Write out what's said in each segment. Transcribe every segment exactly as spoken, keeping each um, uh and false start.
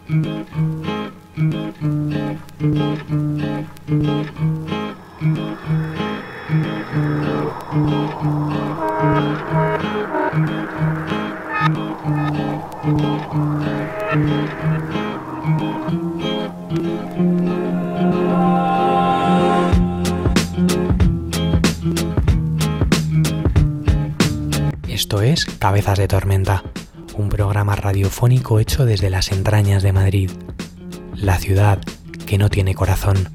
Esto es Cabezas de Tormenta, un programa radiofónico hecho desde las entrañas de Madrid, la ciudad que no tiene corazón.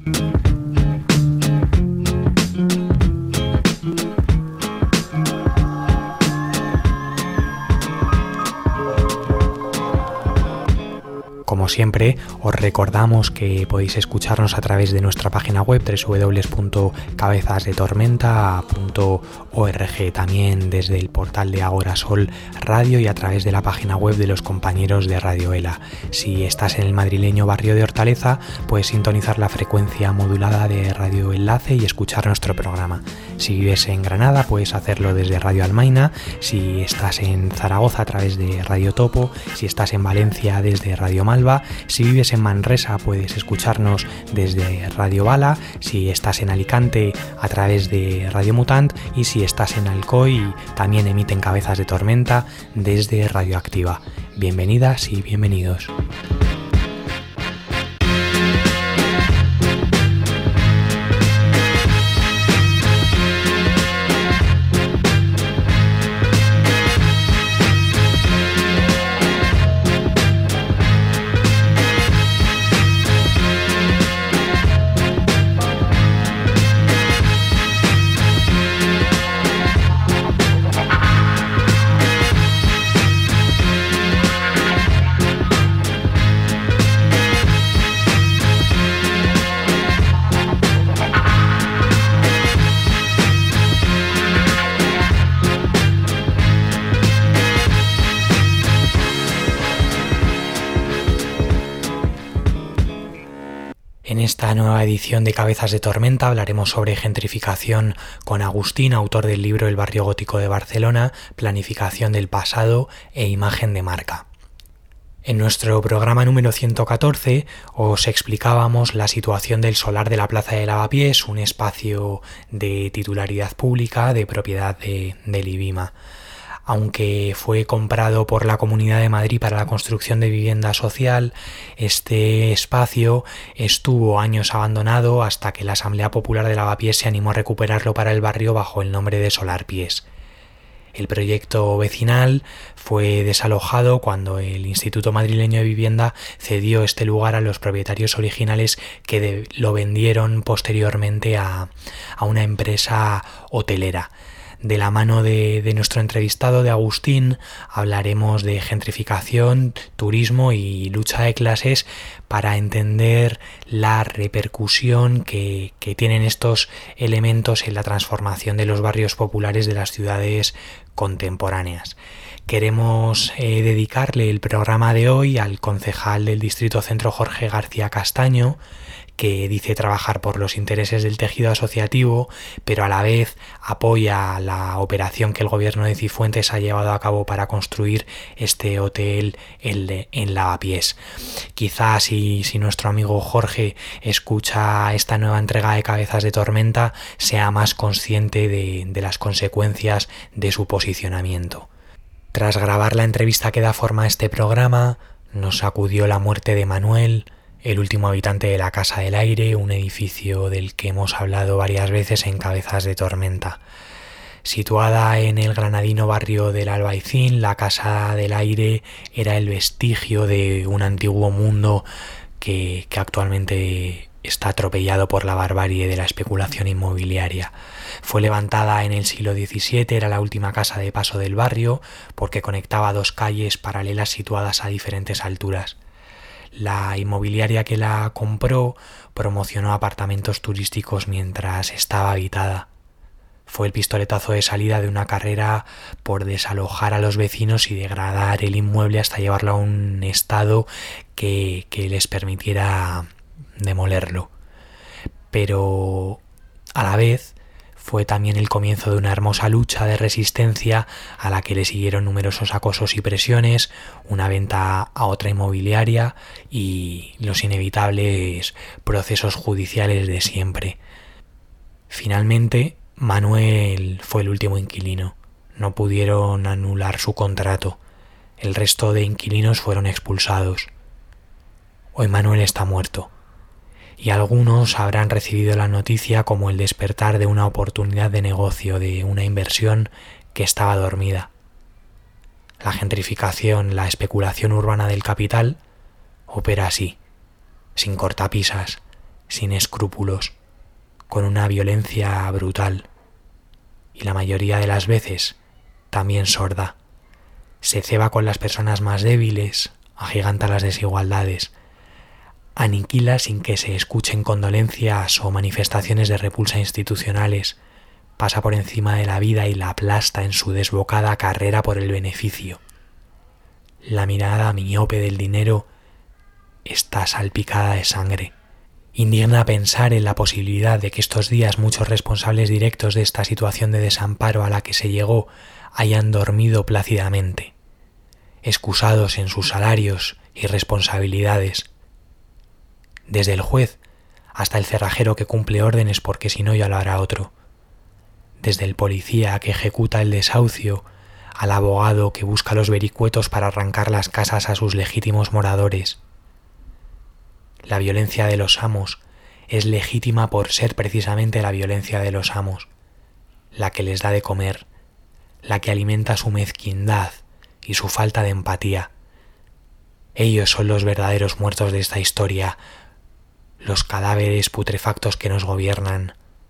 Como siempre, os recordamos que podéis escucharnos a través de nuestra página web doble u doble u doble u punto cabezas de tormenta punto org, también desde el portal de Agora Sol Radio y a través de la página web de los compañeros de Radio Ela. Si estás en el madrileño barrio de Hortaleza, puedes sintonizar la frecuencia modulada de Radio Enlace y escuchar nuestro programa. Si vives en Granada, puedes hacerlo desde Radio Almaina. Si estás en Zaragoza, a través de Radio Topo. Si estás en Valencia, desde Radio Malva. Si vives en Manresa, puedes escucharnos desde Radio Bala. Si estás en Alicante, a través de Radio Mutant. Y si estás en Alcoy, también emiten Cabezas de Tormenta desde Radioactiva. Bienvenidas y bienvenidos. En esta nueva edición de Cabezas de Tormenta hablaremos sobre gentrificación con Agustín, autor del libro El barrio gótico de Barcelona, planificación del pasado e imagen de marca. En nuestro programa número ciento catorce os explicábamos la situación del solar de la Plaza de Lavapiés, un espacio de titularidad pública de propiedad de, del IBIMA. Aunque fue comprado por la Comunidad de Madrid para la construcción de vivienda social, este espacio estuvo años abandonado hasta que la Asamblea Popular de Lavapiés se animó a recuperarlo para el barrio bajo el nombre de Solarpiés. El proyecto vecinal fue desalojado cuando el Instituto Madrileño de Vivienda cedió este lugar a los propietarios originales, que de, lo vendieron posteriormente a, a una empresa hotelera. De la mano de, de nuestro entrevistado, de Agustín, hablaremos de gentrificación, turismo y lucha de clases para entender la repercusión que, que tienen estos elementos en la transformación de los barrios populares de las ciudades contemporáneas. Queremos eh, dedicarle el programa de hoy al concejal del Distrito Centro, Jorge García Castaño, que dice trabajar por los intereses del tejido asociativo, pero a la vez apoya la operación que el gobierno de Cifuentes ha llevado a cabo para construir este hotel en, en Lavapiés. Quizás si, si nuestro amigo Jorge escucha esta nueva entrega de Cabezas de Tormenta, sea más consciente de, de las consecuencias de su posicionamiento. Tras grabar la entrevista que da forma a este programa, nos sacudió la muerte de Manuel, el último habitante de la Casa del Aire, un edificio del que hemos hablado varias veces en Cabezas de Tormenta. Situada en el granadino barrio del Albaicín, la Casa del Aire era el vestigio de un antiguo mundo que, que actualmente está atropellado por la barbarie de la especulación inmobiliaria. Fue levantada en el siglo diecisiete, era la última casa de paso del barrio porque conectaba dos calles paralelas situadas a diferentes alturas. La inmobiliaria que la compró promocionó apartamentos turísticos mientras estaba habitada. Fue el pistoletazo de salida de una carrera por desalojar a los vecinos y degradar el inmueble hasta llevarlo a un estado que, que les permitiera demolerlo. Pero a la vez fue también el comienzo de una hermosa lucha de resistencia a la que le siguieron numerosos acosos y presiones, una venta a otra inmobiliaria y los inevitables procesos judiciales de siempre. Finalmente, Manuel fue el último inquilino. No pudieron anular su contrato. El resto de inquilinos fueron expulsados. Hoy Manuel está muerto, y algunos habrán recibido la noticia como el despertar de una oportunidad de negocio, de una inversión que estaba dormida. La gentrificación, la especulación urbana del capital, opera así, sin cortapisas, sin escrúpulos, con una violencia brutal, y la mayoría de las veces también sorda. Se ceba con las personas más débiles, agiganta las desigualdades, aniquila sin que se escuchen condolencias o manifestaciones de repulsa institucionales, pasa por encima de la vida y la aplasta en su desbocada carrera por el beneficio. La mirada miope del dinero está salpicada de sangre. Indigna pensar en la posibilidad de que estos días muchos responsables directos de esta situación de desamparo a la que se llegó hayan dormido plácidamente, excusados en sus salarios y responsabilidades, desde el juez hasta el cerrajero que cumple órdenes porque si no ya lo hará otro, desde el policía que ejecuta el desahucio al abogado que busca los vericuetos para arrancar las casas a sus legítimos moradores. La violencia de los amos es legítima por ser precisamente la violencia de los amos, la que les da de comer, la que alimenta su mezquindad y su falta de empatía. Ellos son los verdaderos muertos de esta historia, los cadáveres putrefactos que nos gobiernan.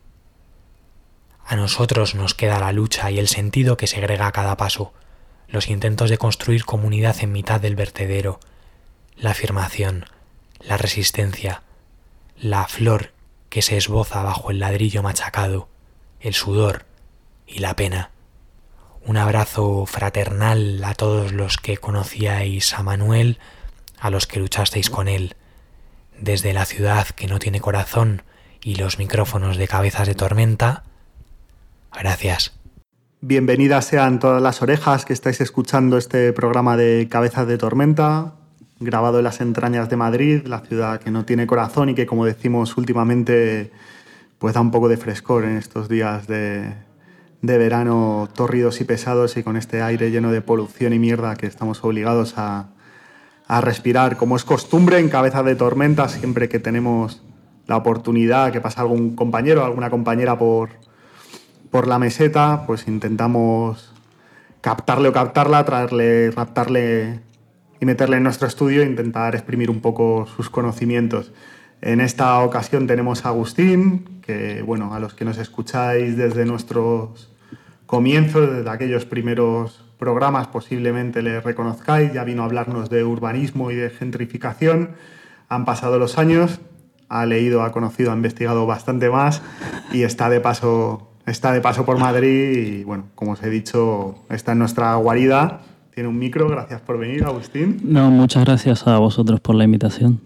A nosotros nos queda la lucha y el sentido que segrega a cada paso, los intentos de construir comunidad en mitad del vertedero, la afirmación, la resistencia, la flor que se esboza bajo el ladrillo machacado, el sudor y la pena. Un abrazo fraternal a todos los que conocíais a Manuel, a los que luchasteis con él, desde la ciudad que no tiene corazón y los micrófonos de Cabezas de Tormenta. Gracias. Bienvenidas sean todas las orejas que estáis escuchando este programa de Cabezas de Tormenta, grabado en las entrañas de Madrid, la ciudad que no tiene corazón y que, como decimos últimamente, pues da un poco de frescor en estos días de, de verano tórridos y pesados y con este aire lleno de polución y mierda que estamos obligados a, a respirar. Como es costumbre en Cabezas de Tormenta, siempre que tenemos la oportunidad que pasa algún compañero o alguna compañera por, por la meseta, pues intentamos captarle o captarla, traerle, raptarle y meterle en nuestro estudio e intentar exprimir un poco sus conocimientos. En esta ocasión tenemos a Agustín, que bueno, a los que nos escucháis desde nuestros comienzos, desde aquellos primeros programas, posiblemente le reconozcáis, ya vino a hablarnos de urbanismo y de gentrificación. Han pasado los años, ha leído, ha conocido, ha investigado bastante más y está de paso, está de paso por Madrid y bueno, como os he dicho, está en nuestra guarida. Tiene un micro, gracias por venir, Agustín. No, muchas gracias a vosotros por la invitación.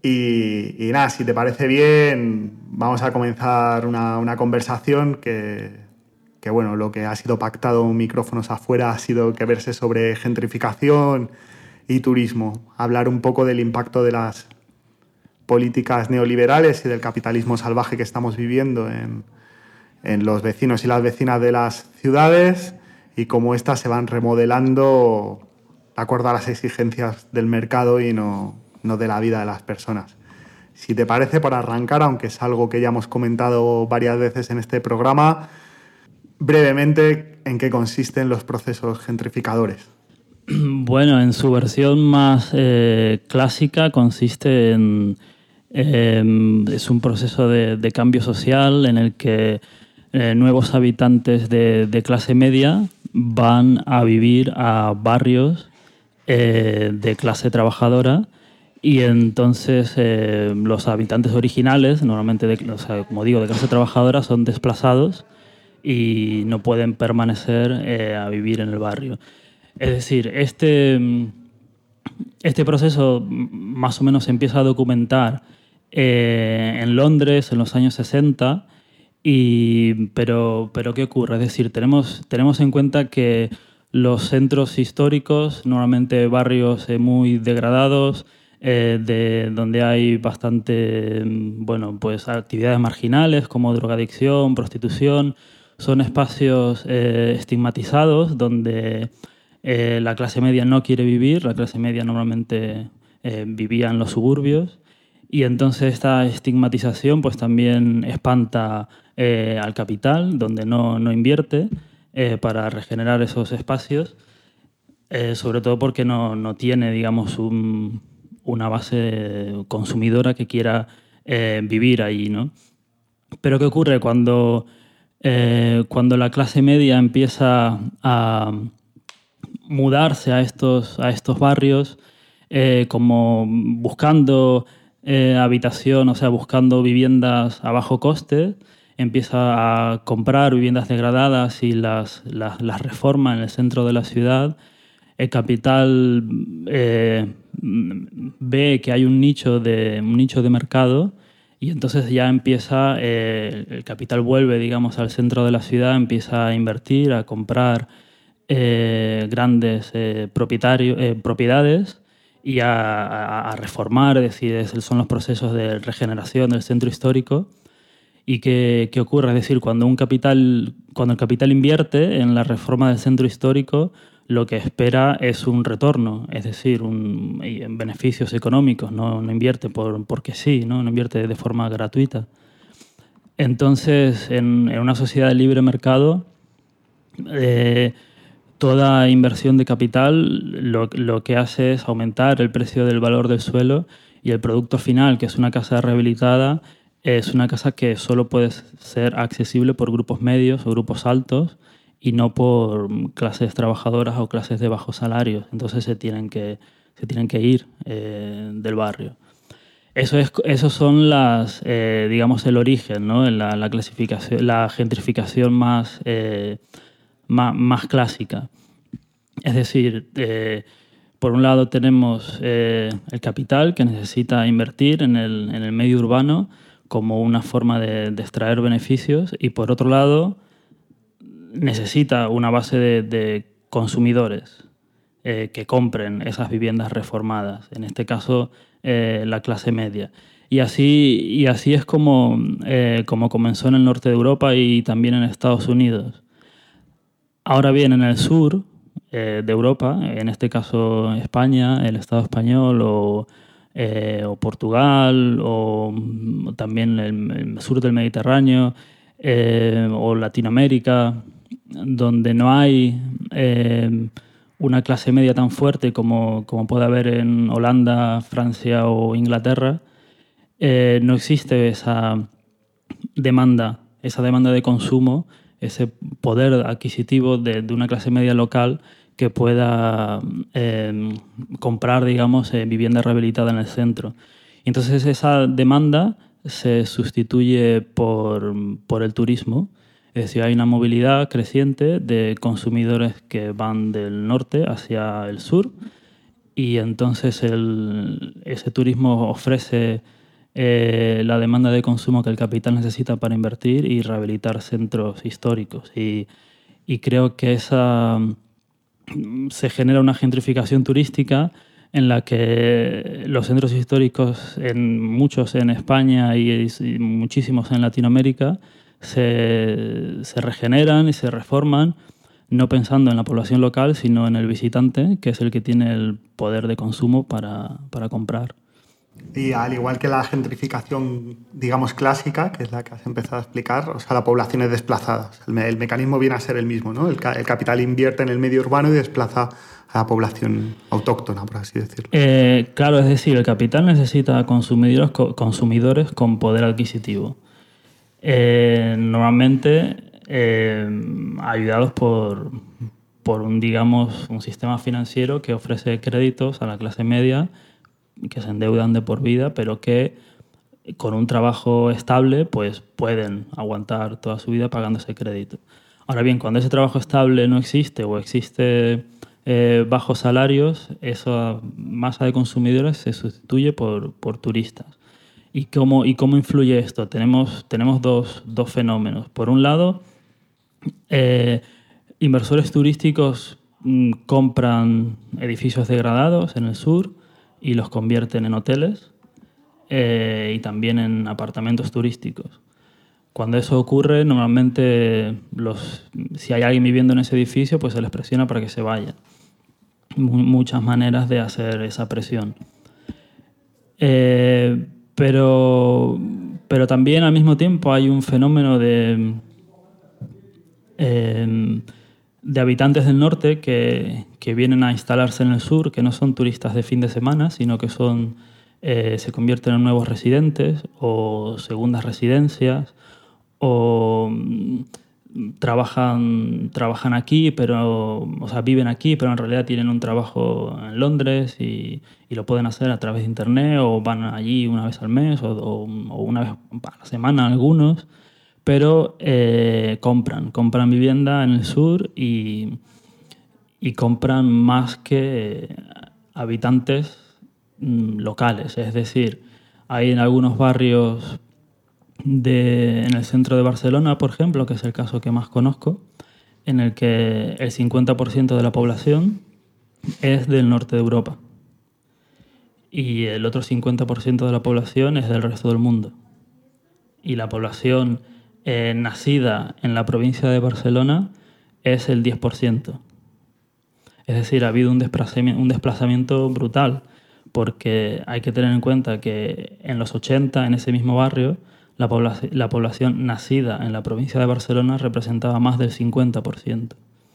Y, y nada, si te parece bien, vamos a comenzar una, una conversación que, que, bueno, lo que ha sido pactado micrófonos afuera ha sido que verse sobre gentrificación y turismo, hablar un poco del impacto de las políticas neoliberales y del capitalismo salvaje que estamos viviendo en, en los vecinos y las vecinas de las ciudades, y cómo éstas se van remodelando de acuerdo a las exigencias del mercado y no, no de la vida de las personas. Si te parece, por arrancar, aunque es algo que ya hemos comentado varias veces en este programa, brevemente, ¿en qué consisten los procesos gentrificadores? Bueno, en su versión más eh, clásica consiste en... Eh, es un proceso de, de cambio social en el que eh, nuevos habitantes de, de clase media van a vivir a barrios eh, de clase trabajadora y entonces eh, los habitantes originales, normalmente de, o sea, como digo, de clase trabajadora, son desplazados y no pueden permanecer eh, a vivir en el barrio. Es decir, este, este proceso más o menos se empieza a documentar eh, en Londres en los años sesenta Y, pero, pero ¿qué ocurre? Es decir, tenemos, tenemos en cuenta que los centros históricos, normalmente barrios eh, muy degradados, eh, de, donde hay bastante, bueno, pues actividades marginales como drogadicción, prostitución, son espacios eh, estigmatizados donde eh, la clase media no quiere vivir. La clase media normalmente eh, vivía en los suburbios, y entonces esta estigmatización pues también espanta eh, al capital, donde no, no invierte eh, para regenerar esos espacios, eh, sobre todo porque no, no tiene, digamos, un, una base consumidora que quiera eh, vivir ahí, ¿no? Pero ¿qué ocurre cuando, eh, cuando la clase media empieza a mudarse a estos, a estos barrios, eh, como buscando eh, habitación, o sea, buscando viviendas a bajo coste, empieza a comprar viviendas degradadas y las, las, las reforma en el centro de la ciudad? El capital eh, ve que hay un nicho de, un nicho de mercado, y entonces ya empieza, eh, el capital vuelve, digamos, al centro de la ciudad, empieza a invertir, a comprar eh, grandes eh, propietarios, eh, propiedades, y a, a, a reformar, es decir, son los procesos de regeneración del centro histórico. ¿Y qué, qué ocurre? Es decir, cuando, un capital, cuando el capital invierte en la reforma del centro histórico, lo que espera es un retorno, es decir, un, en beneficios económicos, no, no invierte por, porque sí, ¿no? No invierte de forma gratuita. Entonces, en, en una sociedad de libre mercado, eh, toda inversión de capital lo, lo que hace es aumentar el precio del valor del suelo, y el producto final, que es una casa rehabilitada, es una casa que solo puede ser accesible por grupos medios o grupos altos, y no por clases trabajadoras o clases de bajos salarios. Entonces se tienen que, se tienen que ir eh, del barrio. Eso es, esos son las, eh, digamos, el origen, ¿no? La, la clasificación, la gentrificación más, eh, más, más clásica. Es decir, eh, por un lado tenemos eh, el capital, que necesita invertir en el, en el medio urbano como una forma de, de extraer beneficios, y por otro lado necesita una base de, de consumidores eh, que compren esas viviendas reformadas, en este caso eh, la clase media. Y así, y así es como, eh, como comenzó en el norte de Europa y también en Estados Unidos. Ahora bien, en el sur eh, de Europa, en este caso España, el Estado español, o, eh, o Portugal, o también el, el sur del Mediterráneo, eh, o Latinoamérica, donde no hay eh, una clase media tan fuerte como, como puede haber en Holanda, Francia o Inglaterra, eh, no existe esa demanda, esa demanda de consumo, ese poder adquisitivo de, de una clase media local que pueda eh, comprar, digamos, eh, vivienda rehabilitada en el centro. Entonces esa demanda se sustituye por, por el turismo. Es decir, hay una movilidad creciente de consumidores que van del norte hacia el sur, y entonces el, ese turismo ofrece eh, la demanda de consumo que el capital necesita para invertir y rehabilitar centros históricos. Y, y creo que esa, se genera una gentrificación turística en la que los centros históricos, en muchos en España y, y muchísimos en Latinoamérica, Se, se regeneran y se reforman, no pensando en la población local, sino en el visitante, que es el que tiene el poder de consumo para, para comprar. Y al igual que la gentrificación, digamos, clásica, que es la que has empezado a explicar, o sea, la población es desplazada. El, me, el mecanismo viene a ser el mismo, ¿no? El, el capital invierte en el medio urbano y desplaza a la población autóctona, por así decirlo. Eh, claro, es decir, el capital necesita consumidores, consumidores con poder adquisitivo. Eh, normalmente eh, ayudados por, por un, digamos, un sistema financiero que ofrece créditos a la clase media, que se endeudan de por vida, pero que con un trabajo estable pues pueden aguantar toda su vida pagando ese crédito. Ahora bien, cuando ese trabajo estable no existe, o existe eh, bajos salarios, esa masa de consumidores se sustituye por, por turistas. ¿Y cómo, y cómo influye esto? Tenemos, tenemos dos, dos fenómenos. Por un lado, eh, inversores turísticos mm, compran edificios degradados en el sur y los convierten en hoteles eh, y también en apartamentos turísticos. Cuando eso ocurre, normalmente los, si hay alguien viviendo en ese edificio, pues se les presiona para que se vayan. Muchas maneras de hacer esa presión. Eh, pero, pero también al mismo tiempo hay un fenómeno de, eh, de habitantes del norte que, que vienen a instalarse en el sur, que no son turistas de fin de semana, sino que son, eh, se convierten en nuevos residentes o segundas residencias, o trabajan, trabajan aquí, pero, o sea, viven aquí, pero en realidad tienen un trabajo en Londres y, y lo pueden hacer a través de internet, o van allí una vez al mes o, o, o una vez a la semana algunos, pero eh, compran, compran vivienda en el sur y, y compran más que habitantes mm, locales. Es decir, hay en algunos barrios De, en el centro de Barcelona, por ejemplo, que es el caso que más conozco, en el que el cincuenta por ciento de la población es del norte de Europa y el otro cincuenta por ciento de la población es del resto del mundo. Y la población eh, nacida en la provincia de Barcelona es el diez por ciento. Es decir, ha habido un desplazamiento, un desplazamiento brutal, porque hay que tener en cuenta que en los ochenta, en ese mismo barrio, La, pobla la población nacida en la provincia de Barcelona representaba más del cincuenta por ciento.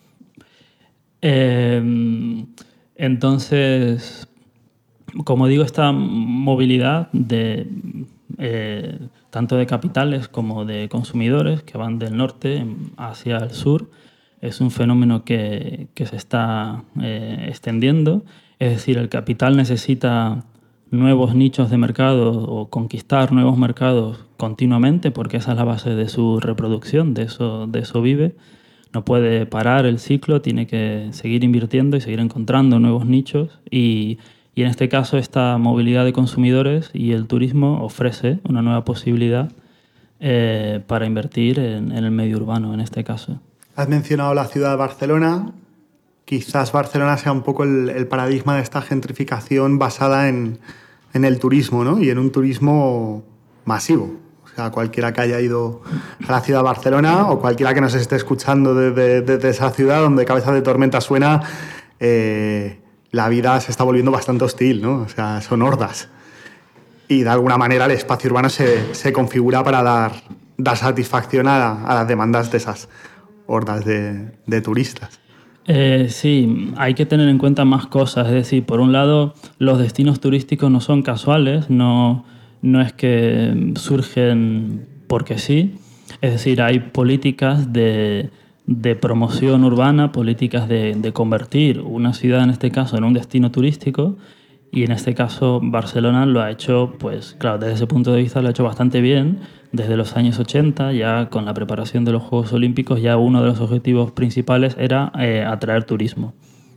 Eh, entonces, como digo, esta movilidad de, eh, tanto de capitales como de consumidores que van del norte hacia el sur es un fenómeno que, que se está eh, extendiendo. Es decir, el capital necesita nuevos nichos de mercado o conquistar nuevos mercados continuamente, porque esa es la base de su reproducción, de eso, de eso vive. No puede parar el ciclo, tiene que seguir invirtiendo y seguir encontrando nuevos nichos. Y, y en este caso, esta movilidad de consumidores y el turismo ofrece una nueva posibilidad eh, para invertir en, en el medio urbano, en este caso. Has mencionado la ciudad de Barcelona. Quizás Barcelona sea un poco el, el paradigma de esta gentrificación basada en, en el turismo, ¿no? Y en un turismo masivo. O sea, cualquiera que haya ido a la ciudad de Barcelona o cualquiera que nos esté escuchando desde de, de esa ciudad donde Cabezas de Tormenta suena, eh, la vida se está volviendo bastante hostil, ¿no? O sea, son hordas. Y de alguna manera el espacio urbano se, se configura para dar, dar satisfacción a, a las demandas de esas hordas de, de turistas. Eh, sí, hay que tener en cuenta más cosas. Es decir, por un lado, los destinos turísticos no son casuales, no, no es que surgen porque sí. Es decir, hay políticas de, de promoción urbana, políticas de, de convertir una ciudad, en este caso, en un destino turístico. Y en este caso, Barcelona lo ha hecho, pues claro, desde ese punto de vista lo ha hecho bastante bien. Desde los años ochenta, ya con la preparación de los Juegos Olímpicos, ya uno de los objetivos principales era eh, atraer turismo.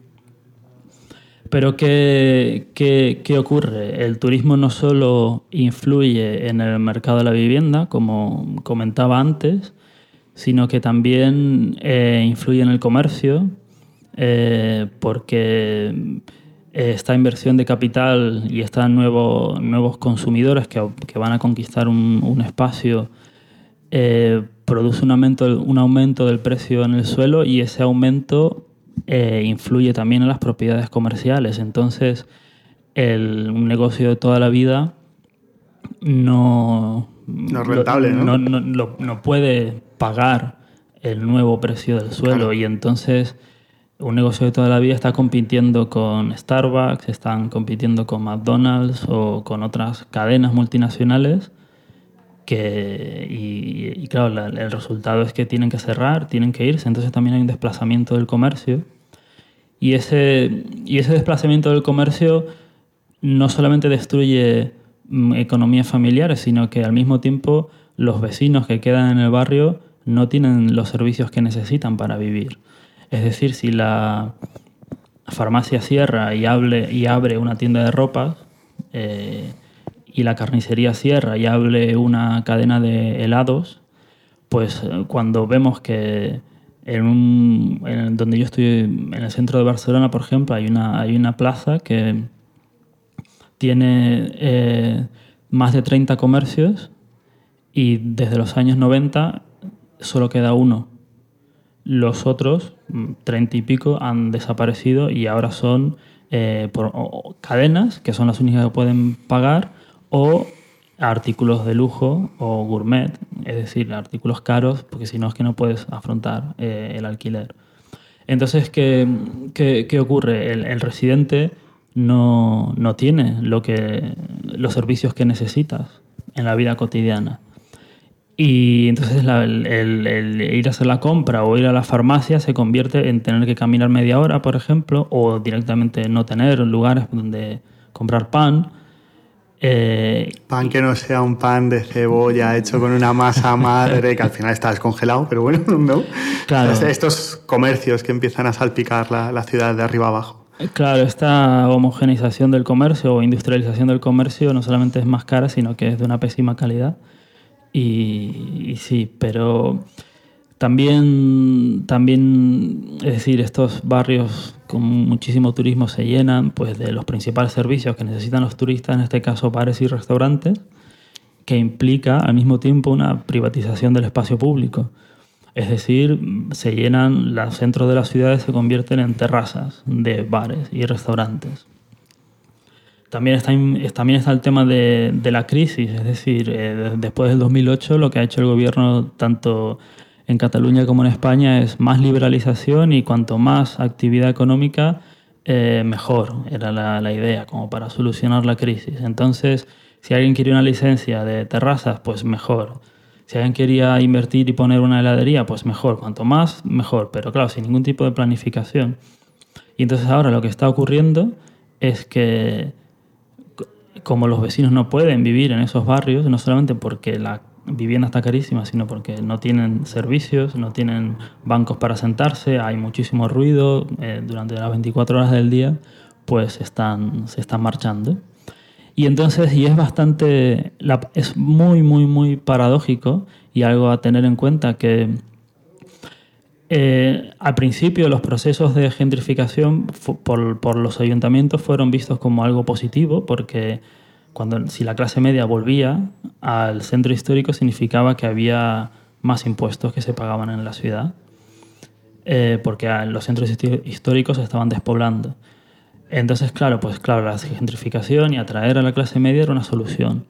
Pero ¿qué, qué, ¿qué ocurre? El turismo no solo influye en el mercado de la vivienda, como comentaba antes, sino que también eh, influye en el comercio, eh, porque esta inversión de capital y estos nuevo, nuevos consumidores que, que van a conquistar un, un espacio eh, produce un aumento, un aumento del precio en el suelo, y ese aumento eh, influye también en las propiedades comerciales. Entonces, el, un negocio de toda la vida no, no es rentable, lo, ¿no? No, no, no, no puede pagar el nuevo precio del suelo, claro. Y entonces un negocio de toda la vida está compitiendo con Starbucks, están compitiendo con McDonald's o con otras cadenas multinacionales que, y, y claro, la, el resultado es que tienen que cerrar, tienen que irse, entonces también hay un desplazamiento del comercio. Y ese, y ese desplazamiento del comercio no solamente destruye mm, economías familiares, sino que al mismo tiempo los vecinos que quedan en el barrio no tienen los servicios que necesitan para vivir. Es decir, si la farmacia cierra y, hable, y abre una tienda de ropas eh, y la carnicería cierra y abre una cadena de helados, pues cuando vemos que en, un, en donde yo estoy, en el centro de Barcelona, por ejemplo, hay una, hay una plaza que tiene eh, más de treinta comercios y desde los años noventa solo queda uno. Los otros, treinta y pico, han desaparecido y ahora son eh, por, o, cadenas, que son las únicas que pueden pagar, o artículos de lujo o gourmet, es decir, artículos caros, porque si no es que no puedes afrontar eh, el alquiler. Entonces, ¿qué, qué, qué ocurre? El, el residente no, no tiene lo que, los servicios que necesitas en la vida cotidiana. Y entonces la, el, el, el ir a hacer la compra o ir a la farmacia se convierte en tener que caminar media hora, por ejemplo, o directamente no tener lugares donde comprar pan. Eh, pan que no sea un pan de cebolla hecho con una masa madre que al final está descongelado, pero bueno, ¿no? Claro. O sea, estos comercios que empiezan a salpicar la, la ciudad de arriba abajo. Claro, esta homogeneización del comercio o industrialización del comercio no solamente es más cara, sino que es de una pésima calidad. Y, y sí, pero también, también, es decir, estos barrios con muchísimo turismo se llenan pues, de los principales servicios que necesitan los turistas, en este caso bares y restaurantes, que implica al mismo tiempo una privatización del espacio público. Es decir, se llenan, los centros de las ciudades se convierten en terrazas de bares y restaurantes. También está, también está el tema de, de la crisis, es decir, eh, después del dos mil ocho lo que ha hecho el gobierno tanto en Cataluña como en España es más liberalización y cuanto más actividad económica, eh, mejor, era la, la idea, como para solucionar la crisis. Entonces, si alguien quiere una licencia de terrazas, pues mejor. Si alguien quería invertir y poner una heladería, pues mejor. Cuanto más, mejor, pero claro, sin ningún tipo de planificación. Y entonces ahora lo que está ocurriendo es que como los vecinos no pueden vivir en esos barrios, no solamente porque la vivienda está carísima, sino porque no tienen servicios, no tienen bancos para sentarse, hay muchísimo ruido, eh, durante las veinticuatro horas del día, pues están, se están marchando. Y entonces, y es bastante, la, es muy, muy, muy paradójico y algo a tener en cuenta que eh, al principio los procesos de gentrificación por, por los ayuntamientos fueron vistos como algo positivo porque cuando, si la clase media volvía al centro histórico significaba que había más impuestos que se pagaban en la ciudad eh, porque los centros históricos se estaban despoblando. Entonces, claro, pues claro, la gentrificación y atraer a la clase media era una solución.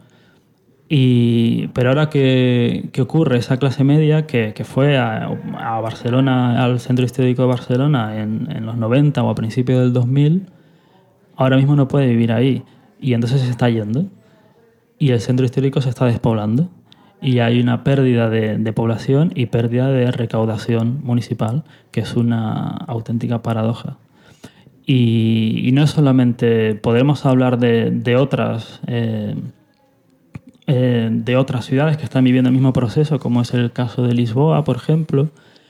Y, pero ahora que, que ocurre, esa clase media que, que fue a, a Barcelona, al centro histórico de Barcelona en, en los noventa o a principios del dos mil, ahora mismo no puede vivir ahí. Y entonces se está yendo. Y el centro histórico se está despoblando. Y hay una pérdida de, de población y pérdida de recaudación municipal, que es una auténtica paradoja. Y, y no es solamente, podemos hablar de, de otras eh, eh, de otras ciudades que están viviendo el mismo proceso, como es el caso de Lisboa, por ejemplo,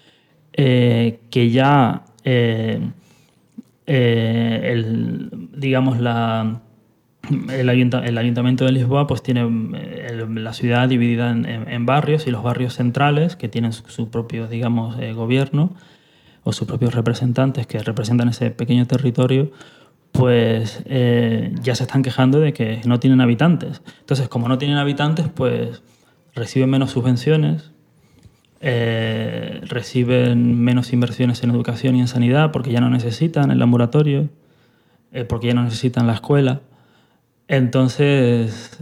eh, que ya eh, eh, el, digamos la, el, ayunta, el ayuntamiento de Lisboa pues tiene el, la ciudad dividida en, en, en barrios, y los barrios centrales que tienen su, su propio digamos eh, gobierno o sus propios representantes que representan ese pequeño territorio, pues eh, ya se están quejando de que no tienen habitantes. Entonces, como no tienen habitantes, pues reciben menos subvenciones, eh, reciben menos inversiones en educación y en sanidad porque ya no necesitan el laboratorio, eh, porque ya no necesitan la escuela. Entonces,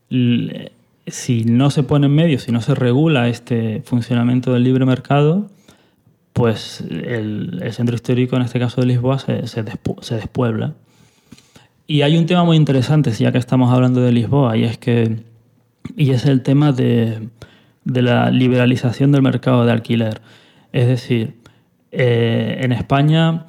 si no se pone en medio, si no se regula este funcionamiento del libre mercado, pues el, el centro histórico, en este caso de Lisboa, se, se, despu se despuebla. Y hay un tema muy interesante, ya que estamos hablando de Lisboa, y es, que, y es el tema de, de la liberalización del mercado de alquiler. Es decir, eh, en España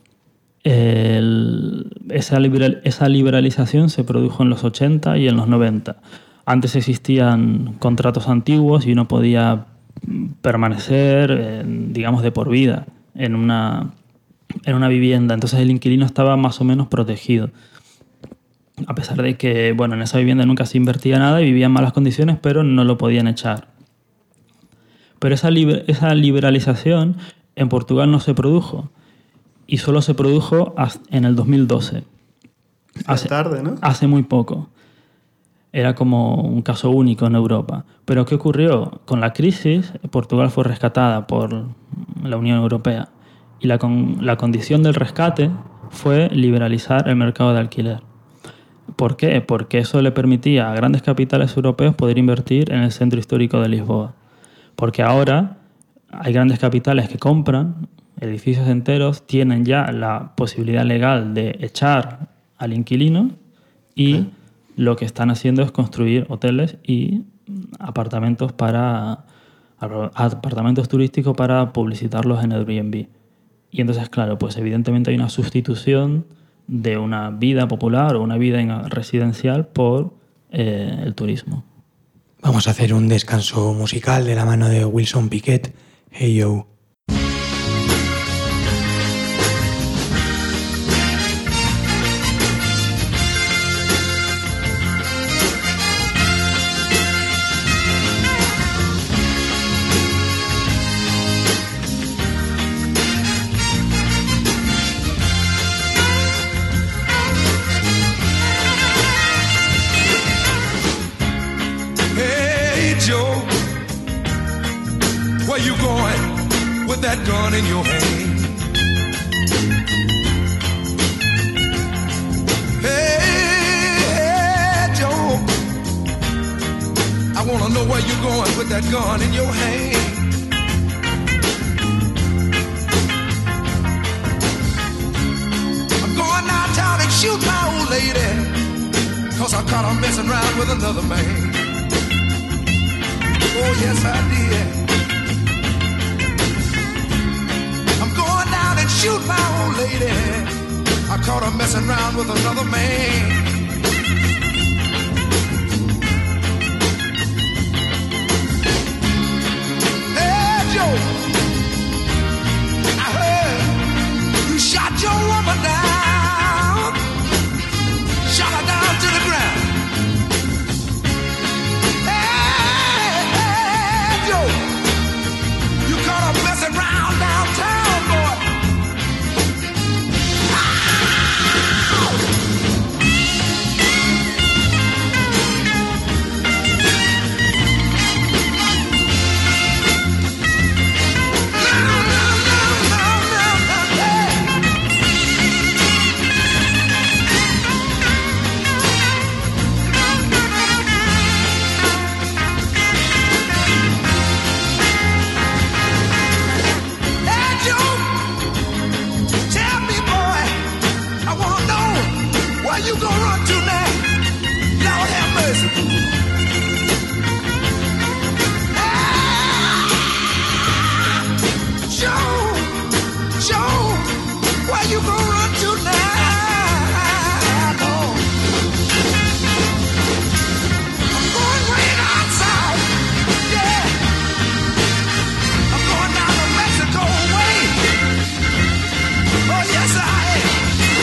el, esa, liberal, esa liberalización se produjo en los ochenta y en los noventa. Antes existían contratos antiguos y uno podía permanecer, eh, digamos, de por vida en una, en una vivienda. Entonces el inquilino estaba más o menos protegido. a pesar de que, bueno, en esa vivienda nunca se invertía nada y vivía en malas condiciones, pero no lo podían echar. Pero esa, liber- esa liberalización en Portugal no se produjo y solo se produjo en el dos mil doce. Hace tarde, ¿no? Hace muy poco. Era como un caso único en Europa. Pero ¿qué ocurrió? Con la crisis, Portugal fue rescatada por la Unión Europea y la, con, la condición del rescate fue liberalizar el mercado de alquiler. ¿Por qué? Porque eso le permitía a grandes capitales europeos poder invertir en el centro histórico de Lisboa. Porque ahora hay grandes capitales que compran edificios enteros, tienen ya la posibilidad legal de echar al inquilino y ¿sí? Lo que están haciendo es construir hoteles y apartamentos para apartamentos turísticos para publicitarlos en Airbnb. Y entonces, claro, pues evidentemente hay una sustitución de una vida popular o una vida residencial por eh, el turismo. Vamos a hacer un descanso musical de la mano de Wilson Piquet, Hey Yo. Where you going with that gun in your hand? Hey, hey, Joe, I want to know where you going with that gun in your hand. I'm going downtown and shoot my old lady, cause I caught her messing around with another man. Oh, yes, I did. Shoot my old lady, I caught her messing around with another man. Hey, Joe, I heard you shot your woman down, shot her down to the ground. Hey, hey, Joe, you caught her messing around downtown, boy. You gonna run to now? Lord have mercy. Ah, Joe, Joe, where you gonna run to now? Lord. I'm going way down south, yeah. I'm going down to Mexico way. Oh yes I am.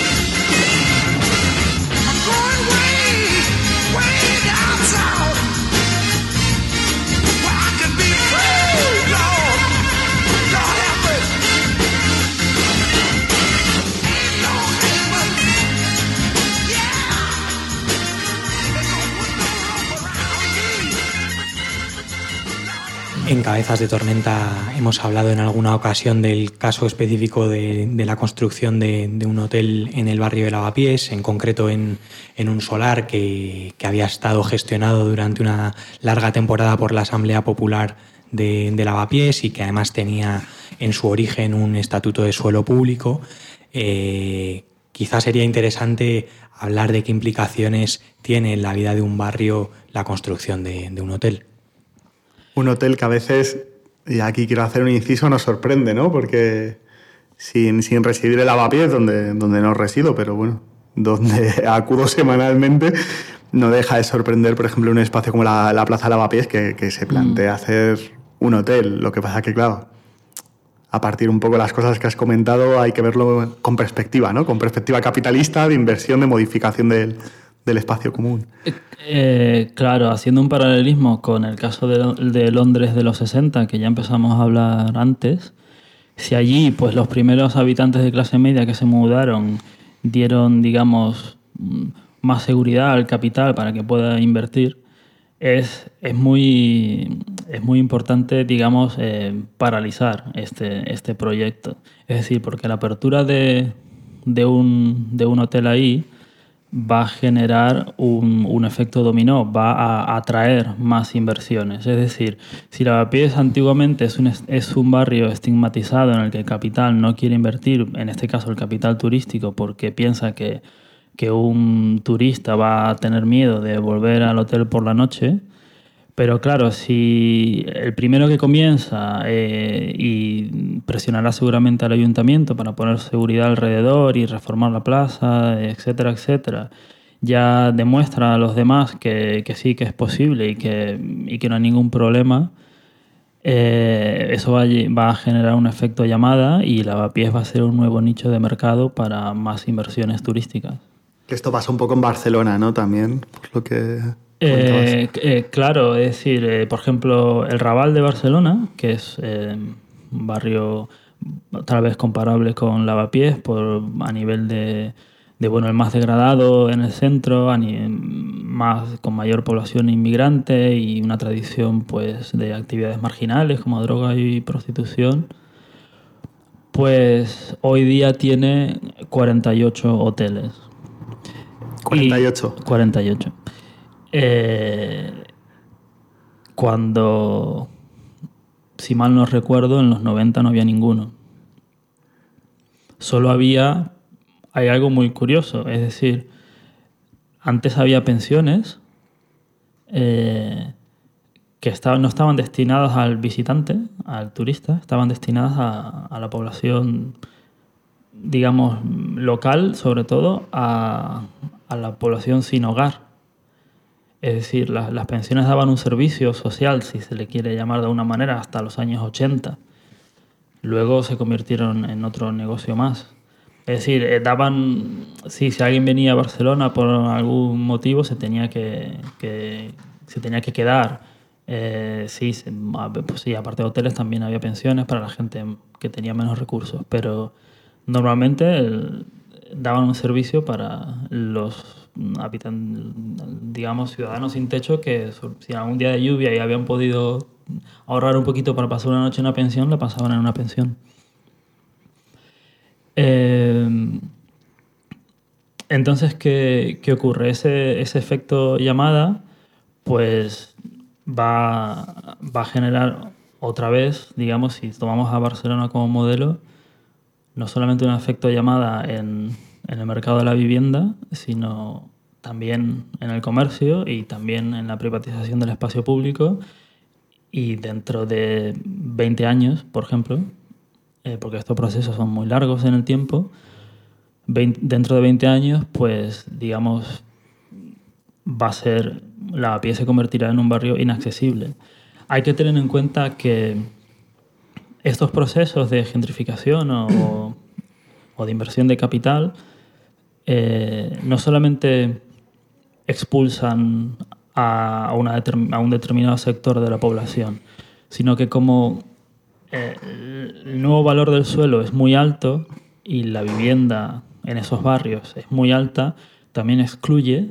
En Cabezas de Tormenta hemos hablado en alguna ocasión del caso específico de, de la construcción de, de un hotel en el barrio de Lavapiés, en concreto en, en un solar que, que había estado gestionado durante una larga temporada por la Asamblea Popular de, de Lavapiés y que además tenía en su origen un estatuto de suelo público. Eh, quizás sería interesante hablar de qué implicaciones tiene en la vida de un barrio la construcción de, de un hotel. Un hotel que a veces, y aquí quiero hacer un inciso, nos sorprende, ¿no? Porque sin, sin residir en Lavapiés, donde, donde no resido, pero bueno, donde acudo semanalmente, no deja de sorprender, por ejemplo, un espacio como la, la Plaza Lavapiés, que, que se plantea mm. hacer un hotel. Lo que pasa que, claro, a partir un poco de las cosas que has comentado, hay que verlo con perspectiva, ¿no? Con perspectiva capitalista, de inversión, de modificación del, del espacio común. Eh, claro, haciendo un paralelismo con el caso de, de Londres de los sesenta, que ya empezamos a hablar antes, si allí pues los primeros habitantes de clase media que se mudaron dieron, digamos, más seguridad al capital para que pueda invertir, es, es, muy, es muy importante, digamos, eh, paralizar este, este proyecto. Es decir, porque la apertura de, de, un, de un hotel ahí va a generar un, un efecto dominó, va a atraer más inversiones. Es decir, si Lavapiés antiguamente es un, es un barrio estigmatizado en el que el capital no quiere invertir, en este caso el capital turístico, porque piensa que, que un turista va a tener miedo de volver al hotel por la noche, pero claro, si el primero que comienza eh, y presionará seguramente al ayuntamiento para poner seguridad alrededor y reformar la plaza, etcétera, etcétera, ya demuestra a los demás que, que sí, que es posible y que, y que no hay ningún problema, eh, eso va a, va a generar un efecto llamada y Lavapiés va a ser un nuevo nicho de mercado para más inversiones turísticas. Esto pasa un poco en Barcelona, ¿no? También, por lo que... Eh, eh, claro, es decir, eh, por ejemplo, el Raval de Barcelona, que es eh, un barrio tal vez comparable con Lavapiés por, a nivel de, de, bueno, el más degradado en el centro, a nivel, más, con mayor población inmigrante y una tradición pues, de actividades marginales como droga y prostitución, pues hoy día tiene cuarenta y ocho hoteles. cuarenta y ocho. Y, cuarenta y ocho. Eh, cuando, si mal no recuerdo, en los noventa no había ninguno. Solo había, hay algo muy curioso, es decir, antes había pensiones eh, que estaban, no estaban destinadas al visitante, al turista, estaban destinadas a, a la población, digamos, local, sobre todo a, a la población sin hogar. Es decir, la, las pensiones daban un servicio social, si se le quiere llamar de alguna manera, hasta los años ochenta. Luego se convirtieron en otro negocio más. Es decir, eh, daban... Sí, si alguien venía a Barcelona por algún motivo, se tenía que, que, se tenía que quedar. Eh, sí, se, pues sí, aparte de hoteles también había pensiones para la gente que tenía menos recursos, pero normalmente el, daban un servicio para los habitantes, digamos, ciudadanos sin techo que si algún día de lluvia y habían podido ahorrar un poquito para pasar una noche en una pensión, la pasaban en una pensión. Eh, entonces, ¿qué, qué ocurre? Ese, ese efecto llamada pues va, va a generar otra vez, digamos, si tomamos a Barcelona como modelo, no solamente un efecto llamada en, en el mercado de la vivienda, sino también en el comercio y también en la privatización del espacio público. Y dentro de veinte años, por ejemplo, eh, porque estos procesos son muy largos en el tiempo, veinte, dentro de veinte años, pues, digamos, va a ser, Lavapiés se convertirá en un barrio inaccesible. Hay que tener en cuenta que estos procesos de gentrificación o, o de inversión de capital eh, no solamente expulsan a, una a un determinado sector de la población, sino que como eh, el nuevo valor del suelo es muy alto y la vivienda en esos barrios es muy alta, también excluye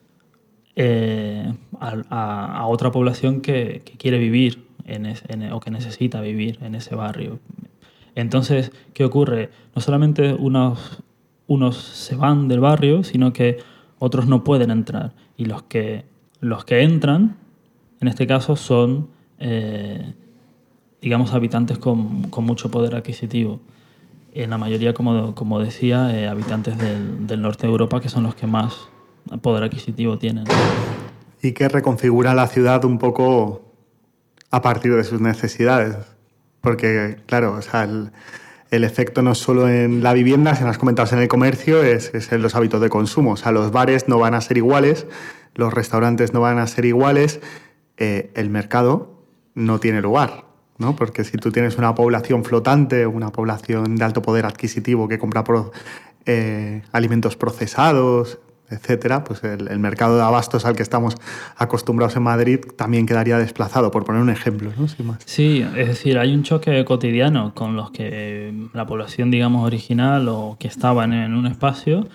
eh, a, a, a otra población que, que quiere vivir en es, en, o que necesita vivir en ese barrio. Entonces, ¿qué ocurre? No solamente unos, unos se van del barrio, sino que otros no pueden entrar. Y los que, los que entran, en este caso, son, eh, digamos, habitantes con, con mucho poder adquisitivo. En la mayoría, como, como decía, eh, habitantes del, del norte de Europa, que son los que más poder adquisitivo tienen. Y que reconfigura la ciudad un poco a partir de sus necesidades. Porque, claro, o sea, el, el efecto no es solo en la vivienda, si nos comentabas en el comercio, es, es en los hábitos de consumo. O sea, los bares no van a ser iguales, los restaurantes no van a ser iguales, eh, el mercado no tiene lugar, ¿no? Porque si tú tienes una población flotante, una población de alto poder adquisitivo que compra pro, eh, alimentos procesados, etcétera, pues el, el mercado de abastos al que estamos acostumbrados en Madrid también quedaría desplazado, por poner un ejemplo, ¿no? Sin más. Sí, es decir, hay un choque cotidiano con los que la población, digamos, original o que estaba en, en un espacio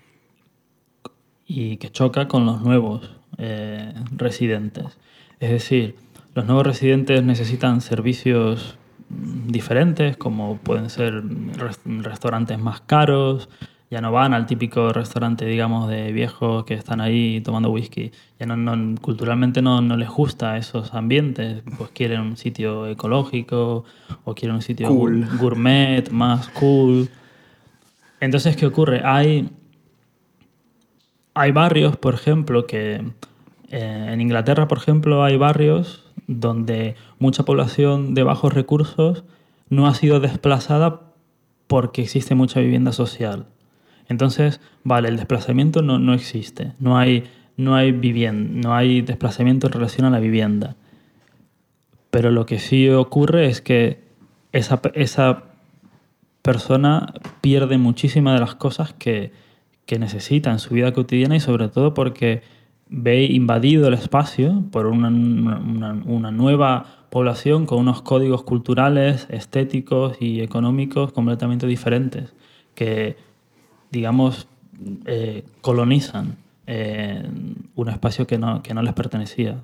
y que choca con los nuevos eh, residentes. Es decir, los nuevos residentes necesitan servicios diferentes, como pueden ser res- restaurantes más caros. Ya no van al típico restaurante, digamos, de viejos que están ahí tomando whisky. Ya no, no- culturalmente no, no les gusta esos ambientes. Pues quieren un sitio ecológico o quieren un sitio Cool. gu- gourmet, más cool. Entonces, ¿qué ocurre? Hay, hay barrios, por ejemplo, que eh, en Inglaterra, por ejemplo, hay barrios donde mucha población de bajos recursos no ha sido desplazada porque existe mucha vivienda social. Entonces, vale, el desplazamiento no, no existe. No hay, no hay vivienda, no hay desplazamiento en relación a la vivienda. Pero lo que sí ocurre es que esa, esa persona pierde muchísimas de las cosas que, que necesita en su vida cotidiana y sobre todo porque ve invadido el espacio por una, una, una nueva población con unos códigos culturales, estéticos y económicos completamente diferentes que, digamos, eh, colonizan eh, un espacio que no, que no les pertenecía.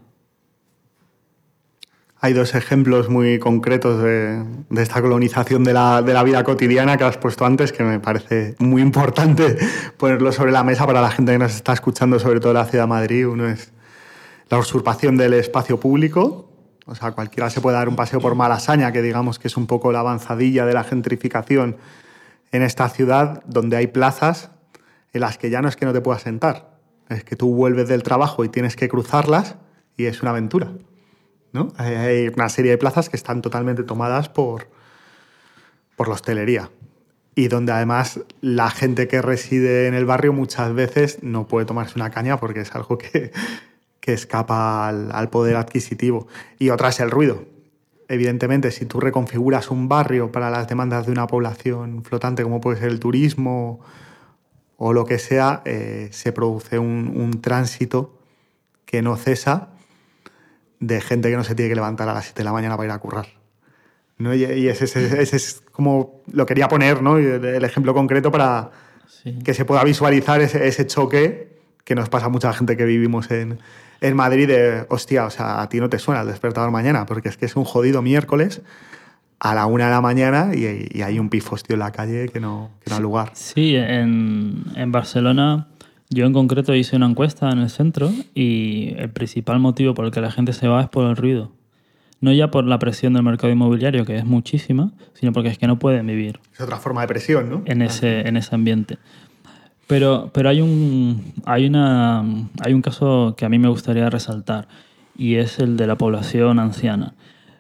Hay dos ejemplos muy concretos de, de esta colonización de la, de la vida cotidiana que has puesto antes, que me parece muy importante ponerlo sobre la mesa para la gente que nos está escuchando, sobre todo en la ciudad de Madrid. Uno es la usurpación del espacio público. O sea, cualquiera se puede dar un paseo por Malasaña, que digamos que es un poco la avanzadilla de la gentrificación en esta ciudad, donde hay plazas en las que ya no es que no te puedas sentar, es que tú vuelves del trabajo y tienes que cruzarlas y es una aventura, ¿no? Hay una serie de plazas que están totalmente tomadas por, por la hostelería y donde además la gente que reside en el barrio muchas veces no puede tomarse una caña porque es algo que, que escapa al, al poder adquisitivo. Y otra es el ruido. Evidentemente, si tú reconfiguras un barrio para las demandas de una población flotante como puede ser el turismo o lo que sea, eh, se produce un, un tránsito que no cesa de gente que no se tiene que levantar a las siete de la mañana para ir a currar, ¿no? Y, y ese, ese, ese es como lo quería poner, ¿no? El, el ejemplo concreto para Sí. que se pueda visualizar ese, ese choque que nos pasa a mucha gente que vivimos en, en Madrid de, hostia, o sea, a ti no te suena el despertador mañana, porque es que es un jodido miércoles a la una de la mañana y, y hay un pifostio en la calle que no, que no ha lugar. Sí, en, en Barcelona yo en concreto hice una encuesta en el centro y el principal motivo por el que la gente se va es por el ruido. No ya por la presión del mercado inmobiliario, que es muchísima, sino porque es que no pueden vivir Es otra forma de presión, ¿no? en ese, en ese ambiente. Pero, pero hay, un, hay, una, hay un caso que a mí me gustaría resaltar y es el de la población anciana.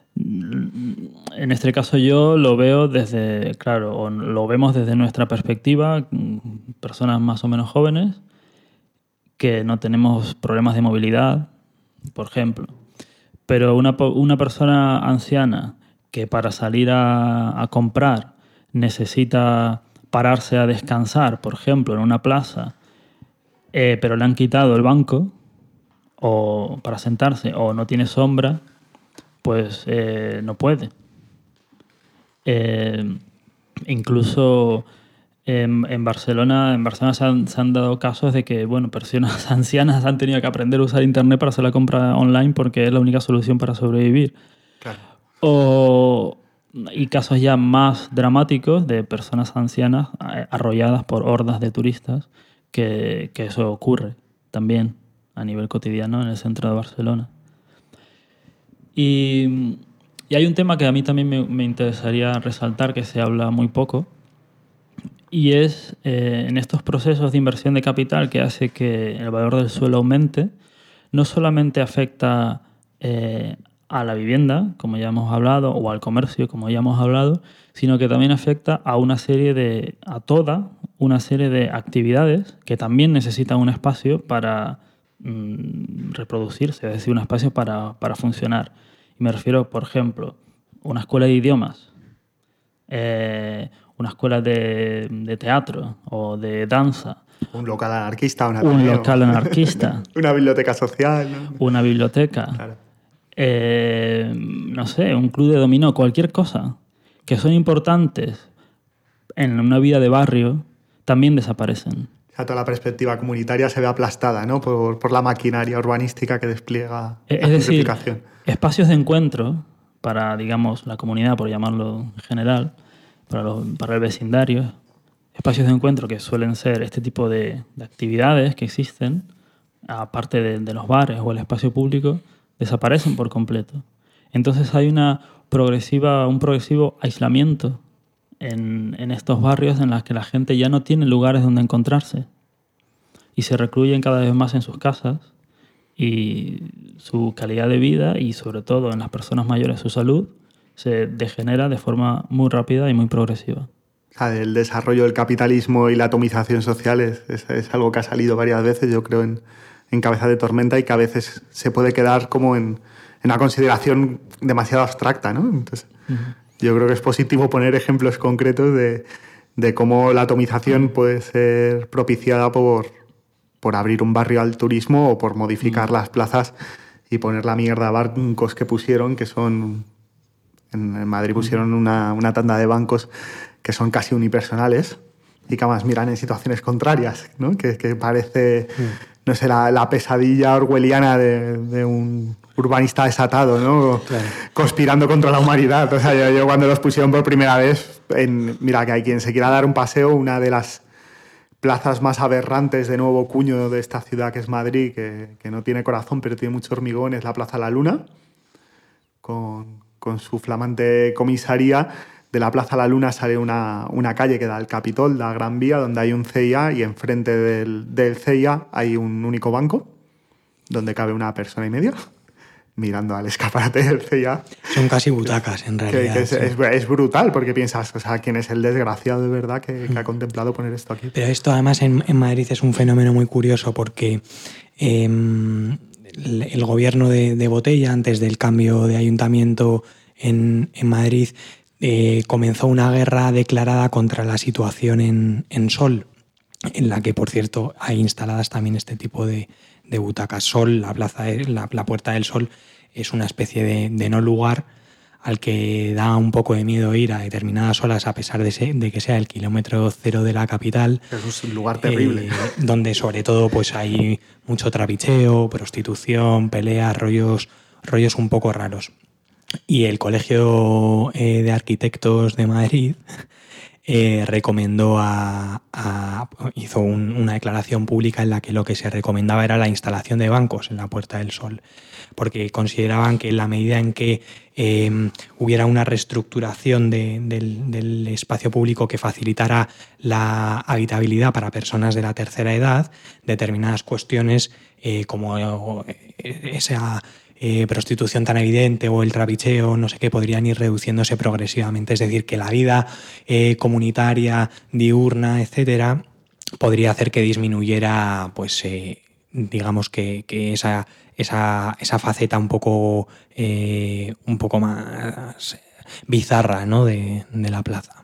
En este caso yo lo veo desde, claro, o lo vemos desde nuestra perspectiva, personas más o menos jóvenes que no tenemos problemas de movilidad, por ejemplo. Pero una, una persona anciana que para salir a, a comprar necesita pararse a descansar, por ejemplo, en una plaza, eh, pero le han quitado el banco o para sentarse o no tiene sombra, pues eh, no puede. Eh, incluso en, en Barcelona, en Barcelona se han, se han dado casos de que, bueno, personas ancianas han tenido que aprender a usar internet para hacer la compra online porque es la única solución para sobrevivir. Claro. O, y casos ya más dramáticos de personas ancianas arrolladas por hordas de turistas, que, que eso ocurre también a nivel cotidiano en el centro de Barcelona. Y, y hay un tema que a mí también me, me interesaría resaltar, que se habla muy poco, y es eh, en estos procesos de inversión de capital que hace que el valor del suelo aumente, no solamente afecta eh, a la vivienda, como ya hemos hablado, o al comercio, como ya hemos hablado, sino que también afecta a una serie de, a toda una serie de actividades que también necesitan un espacio para mm, reproducirse, es decir, un espacio para, para funcionar. Y me refiero, por ejemplo, a una escuela de idiomas, eh, una escuela de, de teatro o de danza, Un local anarquista, una un local anarquista, una biblioteca social, ¿no? una biblioteca, Claro. eh, no sé, un club de dominó, cualquier cosa, que son importantes en una vida de barrio, también desaparecen. O sea, toda la perspectiva comunitaria se ve aplastada, ¿no? por, por la maquinaria urbanística que despliega Es la decir, gentrificación. espacios de encuentro para, digamos, la comunidad, por llamarlo en general, para, los, para el vecindario, espacios de encuentro que suelen ser este tipo de, de actividades que existen, aparte de, de los bares o el espacio público, desaparecen por completo. Entonces hay una progresiva, un progresivo aislamiento en, en estos barrios en los que la gente ya no tiene lugares donde encontrarse y se recluyen cada vez más en sus casas, y su calidad de vida y sobre todo en las personas mayores su salud se degenera de forma muy rápida y muy progresiva. O sea, el desarrollo del capitalismo y la atomización social es, es, es algo que ha salido varias veces, yo creo, en, en Cabezas de Tormenta, y que a veces se puede quedar como en, en una consideración demasiado abstracta, ¿no? Entonces, uh-huh. yo creo que es positivo poner ejemplos concretos de, de cómo la atomización puede ser propiciada por, por abrir un barrio al turismo o por modificar uh-huh. las plazas y poner la mierda a bancos que pusieron, que son... En, en Madrid pusieron uh-huh. una, una tanda de bancos que son casi unipersonales y que además miran en situaciones contrarias, ¿no? Que, que parece, uh-huh. no sé, la, la pesadilla orwelliana de, de un urbanista desatado, ¿no? Claro. Conspirando contra la humanidad. O sea, yo, yo cuando los pusieron por primera vez, en, mira, que hay quien se quiera dar un paseo, una de las plazas más aberrantes de nuevo cuño de esta ciudad que es Madrid, que, que no tiene corazón pero tiene mucho hormigón, es la Plaza La Luna, con, con su flamante comisaría. De la Plaza La Luna sale una, una calle que da al Capitol, da Gran Vía, donde hay un C I A, y enfrente del, del C I A hay un único banco donde cabe una persona y media mirando al escaparate del C I A. Son casi butacas, en realidad. Que, que es, sí. es, es brutal, porque piensas, o sea, ¿quién es el desgraciado de verdad que, que ha contemplado poner esto aquí? Pero esto además en, en Madrid es un fenómeno muy curioso porque eh, el, el gobierno de, de Botella, antes del cambio de ayuntamiento en, en Madrid, eh, comenzó una guerra declarada contra la situación en, en Sol, en la que, por cierto, hay instaladas también este tipo de, de butacas. Sol, la, plaza de, la, la Puerta del Sol, es una especie de, de no lugar al que da un poco de miedo ir a determinadas horas, a pesar de, ser, de que sea el kilómetro cero de la capital. Es un lugar terrible. Eh, donde sobre todo pues hay mucho trapicheo, prostitución, peleas, rollos, rollos un poco raros. Y el Colegio eh, de Arquitectos de Madrid eh, recomendó a, a hizo un, una declaración pública en la que lo que se recomendaba era la instalación de bancos en la Puerta del Sol, porque consideraban que en la medida en que eh, hubiera una reestructuración de, del, del espacio público que facilitara la habitabilidad para personas de la tercera edad, determinadas cuestiones eh, como eh, esa eh, prostitución tan evidente o el trapicheo, no sé qué, podrían ir reduciéndose progresivamente. Es decir, que la vida eh, comunitaria, diurna, etcétera, podría hacer que disminuyera, pues, eh, digamos que, que esa Esa, esa faceta un poco, eh, un poco más bizarra, ¿no? de, de la plaza.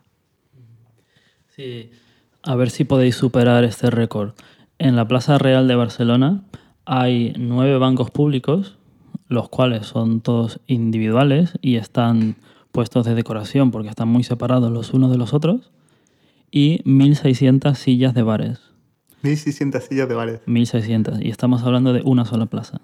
Sí, a ver si podéis superar este récord. En la Plaza Real de Barcelona hay nueve bancos públicos, los cuales son todos individuales y están puestos de decoración porque están muy separados los unos de los otros, y mil seiscientas sillas de bares. mil seiscientas sillas de bares. mil seiscientas, y estamos hablando de una sola plaza.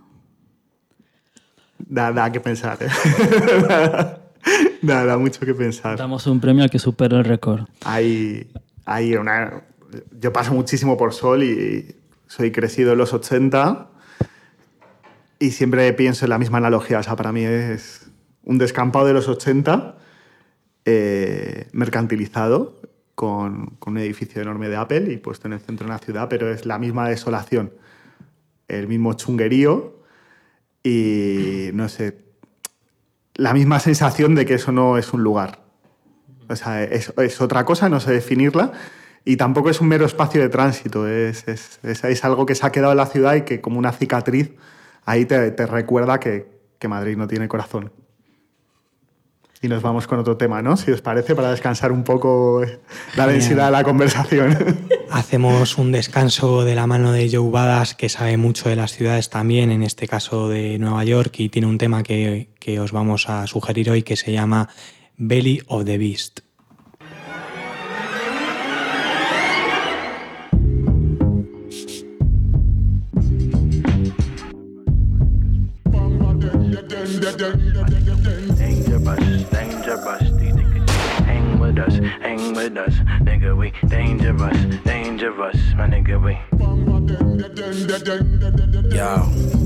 Da, da que pensar, ¿eh? da, da mucho que pensar. Damos un premio al que supere el récord. Hay, hay una... Yo paso muchísimo por Sol y soy crecido en los ochenta y siempre pienso en la misma analogía. O sea, para mí es un descampado de los ochenta eh, mercantilizado con, con un edificio enorme de Apple y puesto en el centro de una ciudad, pero es la misma desolación, el mismo chunguerío. Y, no sé, la misma sensación de que eso no es un lugar. O sea, es, es otra cosa, no sé definirla, y tampoco es un mero espacio de tránsito. Es, es, es, es algo que se ha quedado en la ciudad y que, como una cicatriz, ahí te, te recuerda que, que Madrid no tiene corazón. Y nos vamos con otro tema, ¿no? Si os parece, para descansar un poco la densidad de la conversación. Hacemos un descanso de la mano de Joe Badass, que sabe mucho de las ciudades también, en este caso de Nueva York, y tiene un tema que, que os vamos a sugerir hoy que se llama Belly of the Beast. Dangerous, dangerous, these niggas hang with us, hang with us, nigga, we dangerous, dangerous, my nigga, we. Yo.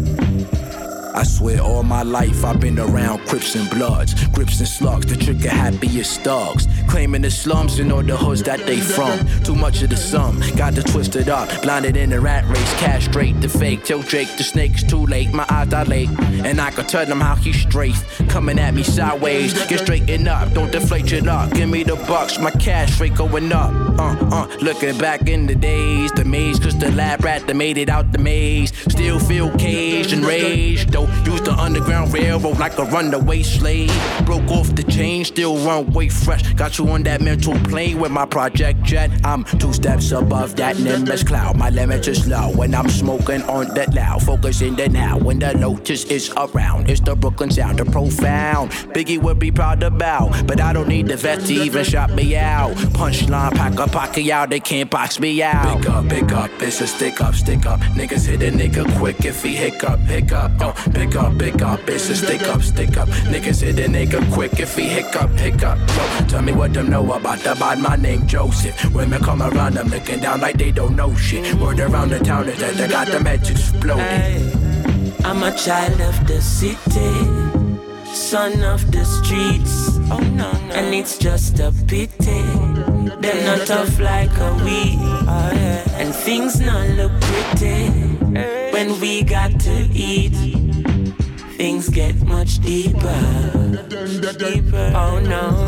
I swear all my life I've been around Crips and Bloods, Grips and Slugs, the trigger happiest thugs, claiming the slums and all the hoods that they from. Too much of the sum, got to twist it up, blinded in the rat race, castrate the fake, tell Drake the snake's too late, my eyes dilate, and I can tell him how he strafe, coming at me sideways, get straightened up, don't deflate your luck, give me the bucks, my cash rate going up, uh, uh, looking back in the days, the maze, cause the lab rat that made it out the maze, still feel caged and raged, though. Used the underground railroad like a runaway slave. Broke off the chain, still runway fresh. Got you on that mental plane with my project jet. I'm two steps above that nimbus cloud. My limit is low when I'm smoking on that loud. Focusing the now when the lotus is around. It's the Brooklyn sound, the profound. Biggie would be proud to bow, but I don't need the vet to even shot me out. Punchline, pack up, pocket out, they can't box me out. Pick up, pick up, it's a stick up, stick up. Niggas hit a nigga quick if he hiccup, hiccup. Oh, pick up, pick up, it's a stick up, stick up. Niggas hit a nigga quick if he hiccup, hiccup. Yo, tell me what them know about the bad, my name Joseph. Women come around them looking down like they don't know shit. Word around the town is that they got them heads exploding. Hey, I'm a child of the city, son of the streets. Oh no, no. And it's just a pity they're not tough like a we. Oh, yeah. And things not look pretty when we got to eat. Things get much deeper, deeper. Oh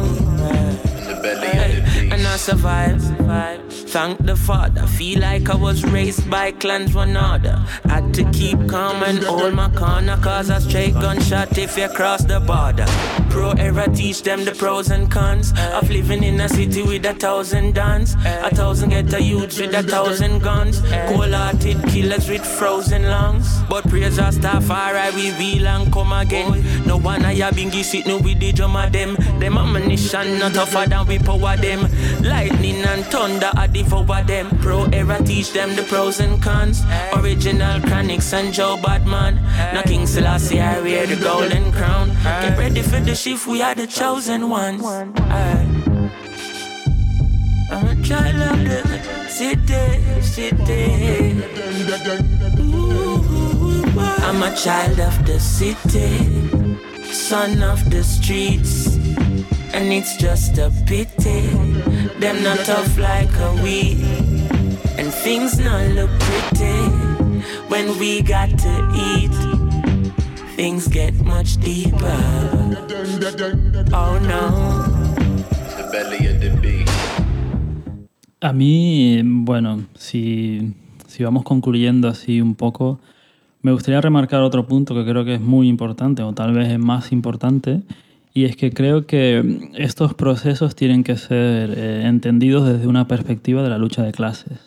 no. The belly of the beast. And I survive, survive. Thank the Father. Feel like I was raised by clans one order. Had to keep calm and hold my corner, cause a straight gunshot if you cross the border. Pro era teach them the pros and cons of living in a city with a thousand dons. A thousand get a youth with a thousand guns. Cold-hearted killers with frozen lungs. But praise our staff, alright, we will and come again. No one I have been sitting with the drum of them. Them ammunition not tougher than we power them. Lightning and thunder I devour them. Pro era teach them the pros and cons. Original Chronics and Joe Badman. Now King Selassie I wear the golden crown. Get ready for the shift, we are the chosen ones. Aye. I'm a child of the city, city. Ooh, I'm a child of the city, son of the streets. And it's just a pity them not tough like a we. And things not look pretty when we got to eat. Things get much deeper. Oh no. The belly of the beast. A mí, bueno, si, si vamos concluyendo así un poco, me gustaría remarcar otro punto que creo que es muy importante, o tal vez es más importante, y es que creo que estos procesos tienen que ser eh, entendidos desde una perspectiva de la lucha de clases.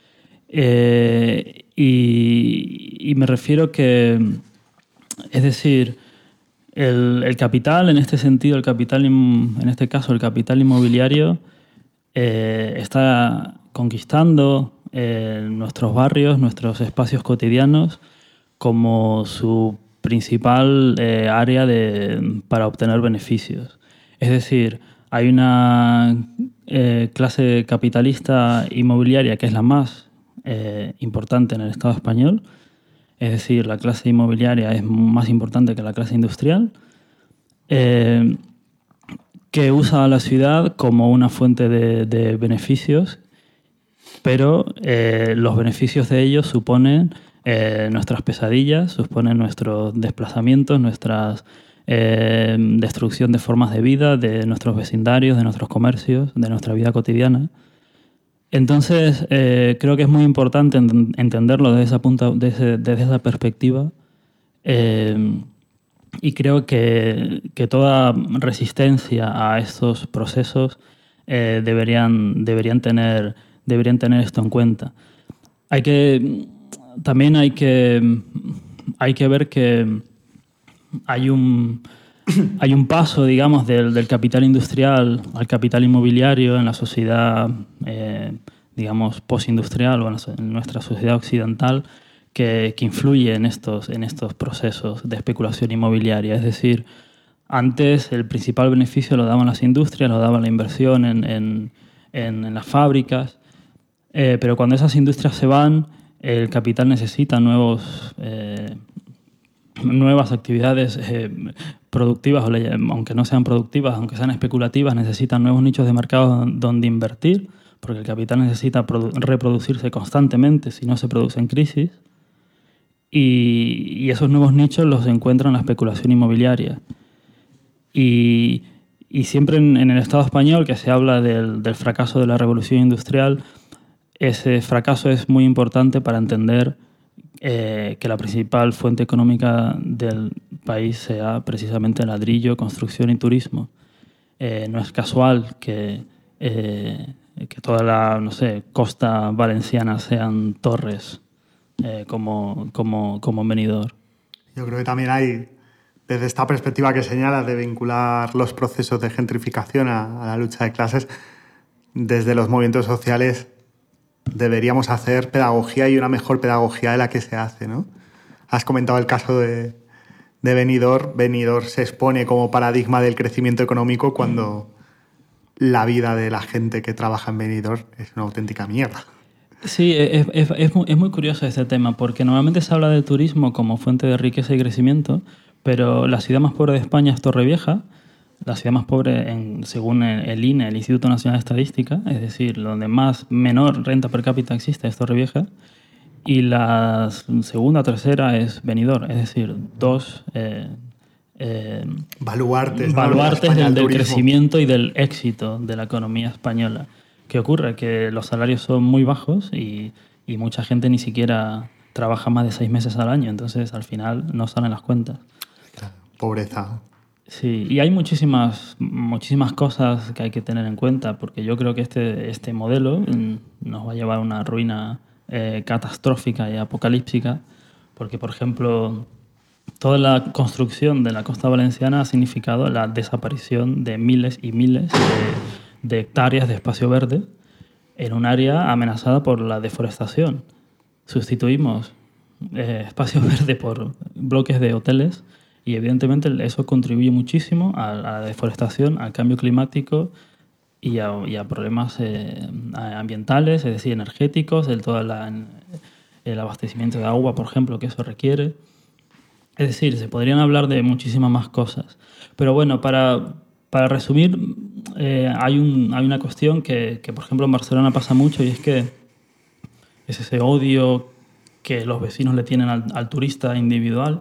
Eh, y, y me refiero que, es decir, el, el capital, en este sentido, el capital, en este caso, el capital inmobiliario, eh, está conquistando eh, nuestros barrios, nuestros espacios cotidianos, como su principal eh, área de, para obtener beneficios. Es decir, hay una eh, clase capitalista inmobiliaria que es la más eh, importante en el Estado español. Es decir, la clase inmobiliaria es más importante que la clase industrial, eh, que usa a la ciudad como una fuente de, de beneficios, pero eh, los beneficios de ellos suponen eh, nuestras pesadillas, suponen nuestros desplazamientos, nuestra eh, destrucción de formas de vida, de nuestros vecindarios, de nuestros comercios, de nuestra vida cotidiana. Entonces, eh, creo que es muy importante ent- entenderlo desde esa, punta, desde, desde esa perspectiva, eh, y creo que, que toda resistencia a estos procesos eh, deberían, deberían tener deberían tener esto en cuenta. Hay que, también hay que, hay que ver que hay un, hay un paso, digamos, del, del capital industrial al capital inmobiliario en la sociedad, eh, digamos, postindustrial o en nuestra sociedad occidental que, que influye en estos, en estos procesos de especulación inmobiliaria. Es decir, antes el principal beneficio lo daban las industrias, lo daba la inversión en, en, en, en las fábricas, eh, pero cuando esas industrias se van, el capital necesita nuevos, eh, nuevas actividades eh, productivas, aunque no sean productivas, aunque sean especulativas, necesitan nuevos nichos de mercado donde invertir, porque el capital necesita reproducirse constantemente si no se produce en crisis, y, y esos nuevos nichos los encuentran en la especulación inmobiliaria. Y, y siempre en, en el Estado español, que se habla del, del fracaso de la revolución industrial, ese fracaso es muy importante para entender eh, que la principal fuente económica del país sea precisamente ladrillo, construcción y turismo. Eh, no es casual que, eh, que toda la, no sé, costa valenciana sean torres eh, como, como, como en Benidorm. Yo creo que también hay, desde esta perspectiva que señalas de vincular los procesos de gentrificación a, a la lucha de clases, desde los movimientos sociales deberíamos hacer pedagogía y una mejor pedagogía de la que se hace, ¿no? Has comentado el caso de, de Benidorm. Benidorm se expone como paradigma del crecimiento económico cuando la vida de la gente que trabaja en Benidorm es una auténtica mierda. Sí, es, es, es, muy, es muy curioso este tema, porque normalmente se habla del turismo como fuente de riqueza y crecimiento, pero la ciudad más pobre de España es Torrevieja, la ciudad más pobre, en, según el I N E, el Instituto Nacional de Estadística, es decir, donde más menor renta per cápita existe es Torrevieja, y la segunda o tercera es Benidorm, es decir, dos eh, eh, baluartes, baluartes ¿no? del, del turismo. Crecimiento y del éxito de la economía española. ¿Qué ocurre? Que los salarios son muy bajos y, y mucha gente ni siquiera trabaja más de seis meses al año, entonces al final no salen las cuentas. Pobreza. Sí, y hay muchísimas, muchísimas cosas que hay que tener en cuenta, porque yo creo que este, este modelo nos va a llevar a una ruina eh, catastrófica y apocalíptica, porque, por ejemplo, toda la construcción de la costa valenciana ha significado la desaparición de miles y miles de, de hectáreas de espacio verde en un área amenazada por la deforestación. Sustituimos eh, espacio verde por bloques de hoteles y evidentemente eso contribuye muchísimo a, a la deforestación, al cambio climático y a, y a problemas eh, ambientales, es decir, energéticos, el, todo la, el abastecimiento de agua, por ejemplo, que eso requiere. Es decir, se podrían hablar de muchísimas más cosas. Pero bueno, para, para resumir, eh, hay, un, hay una cuestión que, que, por ejemplo, en Barcelona pasa mucho, y es que es ese odio que los vecinos le tienen al, al turista individual,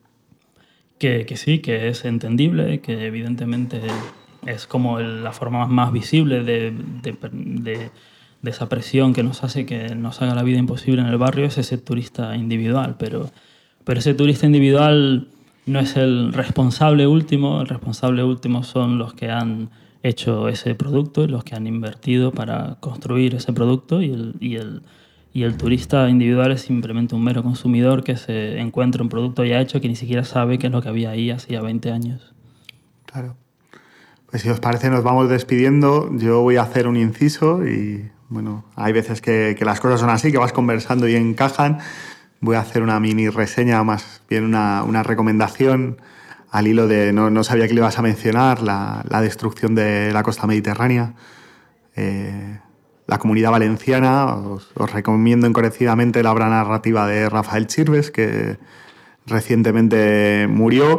que, que sí, que es entendible, que evidentemente es como el, la forma más visible de, de, de, de esa presión que nos hace que nos haga la vida imposible en el barrio, es ese turista individual, pero... Pero ese turista individual no es el responsable último. El responsable último son los que han hecho ese producto, los que han invertido para construir ese producto, y el, y el, y el turista individual es simplemente un mero consumidor que se encuentra un producto ya hecho que ni siquiera sabe qué es lo que había ahí hacía veinte años. Claro. Pues si os parece nos vamos despidiendo. Yo voy a hacer un inciso y, bueno, hay veces que, que las cosas son así, que vas conversando y encajan. Voy a hacer una mini reseña, más bien una, una recomendación al hilo de... No, no sabía que le ibas a mencionar, la, la destrucción de la costa mediterránea. Eh, la Comunidad Valenciana, os, os recomiendo encarecidamente la obra narrativa de Rafael Chirves, que recientemente murió.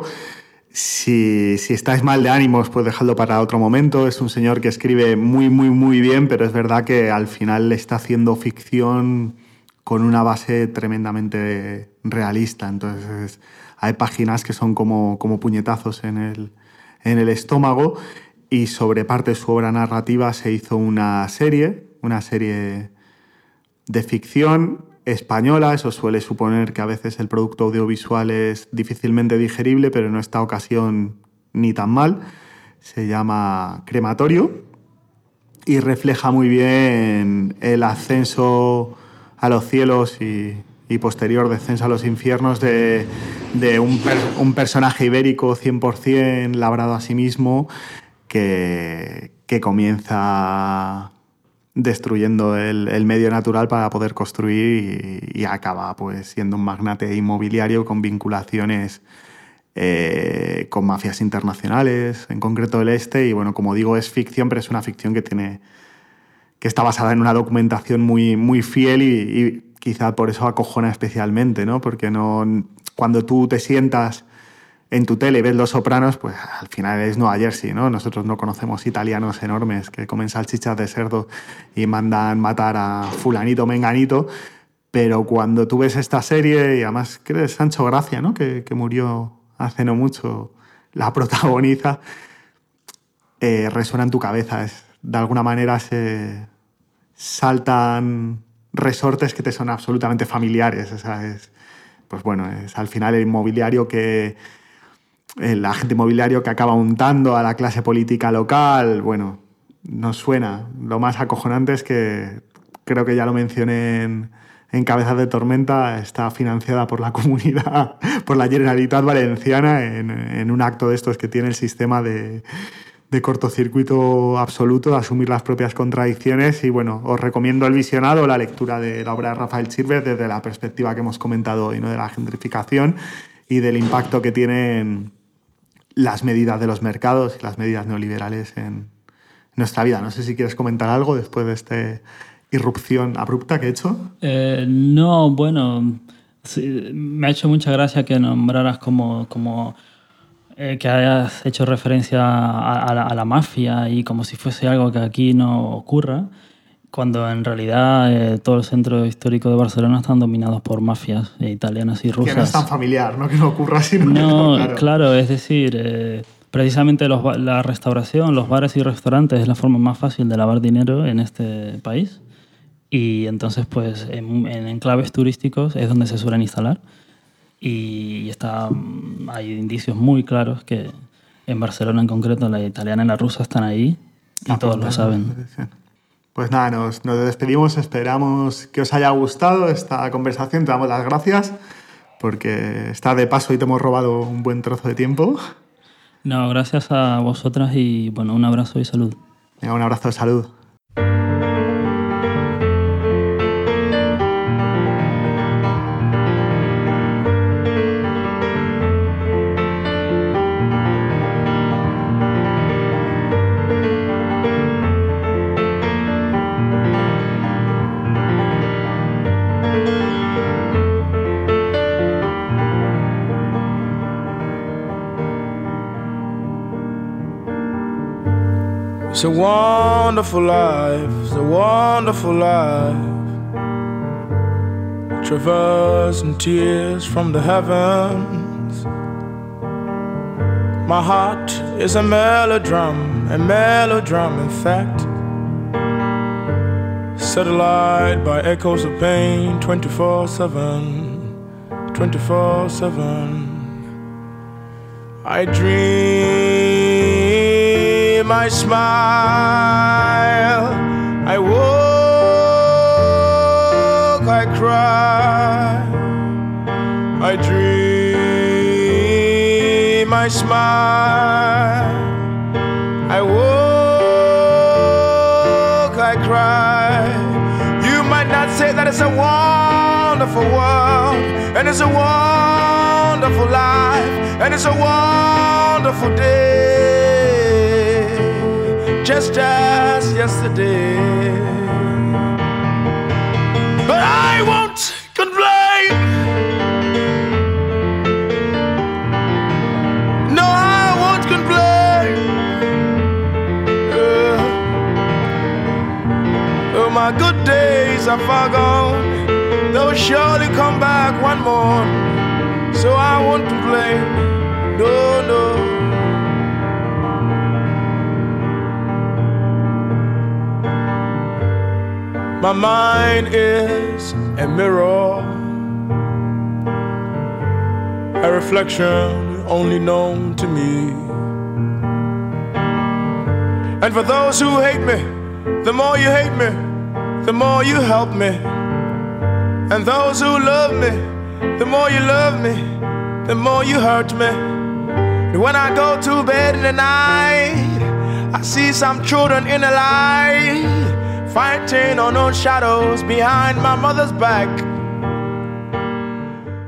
Si, si estáis mal de ánimos, pues dejadlo para otro momento. Es un señor que escribe muy, muy, muy bien, pero es verdad que al final le está haciendo ficción con una base tremendamente realista. Entonces hay páginas que son como, como puñetazos en el, en el estómago, y sobre parte de su obra narrativa se hizo una serie, una serie de ficción española. Eso suele suponer que a veces el producto audiovisual es difícilmente digerible, pero en esta ocasión ni tan mal. Se llama Crematorio. y refleja muy bien el ascenso a los cielos y, y posterior descenso a los infiernos de, de un, per, un personaje ibérico cien por ciento labrado a sí mismo que, que comienza destruyendo el, el medio natural para poder construir y, y acaba pues siendo un magnate inmobiliario con vinculaciones eh, con mafias internacionales, en concreto del este, y bueno, como digo, es ficción, pero es una ficción que tiene que está basada en una documentación muy, muy fiel y, y quizá por eso acojona especialmente, ¿no? Porque no, cuando tú te sientas en tu tele y ves Los Sopranos, pues al final es Nueva Jersey, ¿no? Nosotros no conocemos italianos enormes que comen salchichas de cerdo y mandan matar a fulanito, menganito, pero cuando tú ves esta serie, y además creo que es Sancho Gracia, ¿no? Que, que murió hace no mucho, la protagoniza, eh, resuena en tu cabeza. Es, de alguna manera se saltan resortes que te son absolutamente familiares. O sea, es, pues bueno, es al final el inmobiliario que... el agente inmobiliario que acaba untando a la clase política local, bueno, nos suena. Lo más acojonante es que, creo que ya lo mencioné en, en Cabezas de Tormenta, está financiada por la comunidad, por la Generalitat Valenciana, en, en un acto de estos que tiene el sistema de, de cortocircuito absoluto, de asumir las propias contradicciones. Y bueno, os recomiendo el visionado, la lectura de la obra de Rafael Chirves desde la perspectiva que hemos comentado hoy, ¿no? De la gentrificación y del impacto que tienen las medidas de los mercados y las medidas neoliberales en nuestra vida. No sé si quieres comentar algo después de esta irrupción abrupta que he hecho. Eh, no, bueno, sí, me ha hecho mucha gracia que nombraras como, como eh, que hayas hecho referencia a, a, la, a la mafia y como si fuese algo que aquí no ocurra, cuando en realidad eh, todo el centro histórico de Barcelona están dominados por mafias eh, italianas y rusas. Que no es tan familiar, ¿no? Que no ocurra así. No, no, claro. claro, es decir, eh, precisamente los, la restauración, los bares y restaurantes es la forma más fácil de lavar dinero en este país. Y entonces, pues, en, en enclaves turísticos es donde se suelen instalar. Y está, hay indicios muy claros que en Barcelona en concreto, la italiana y la rusa están ahí y ah, todos lo saben. Pues nada, nos, nos despedimos, esperamos que os haya gustado esta conversación, te damos las gracias porque está de paso y te hemos robado un buen trozo de tiempo. No, gracias a vosotras y bueno, un abrazo y salud. Venga, un abrazo de salud. It's a wonderful life, it's a wonderful life. Traversing tears from the heavens. My heart is a melodrum, a melodrum in fact. Satellite by echoes of pain, twenty-four seven, twenty-four seven. I dream, I smile, I walk, I cry. I dream, I smile, I walk, I cry. You might not say that it's a wonderful world, and it's a wonderful life, and it's a wonderful day, just as yesterday. But I won't complain. No, I won't complain. Uh, oh, my good days are far gone. They'll surely come back one more. So I won't complain. No, no. My mind is a mirror, a reflection only known to me. And for those who hate me, the more you hate me, the more you help me. And those who love me, the more you love me, the more you hurt me. And when I go to bed in the night, I see some children in the light, fighting unknown shadows behind my mother's back.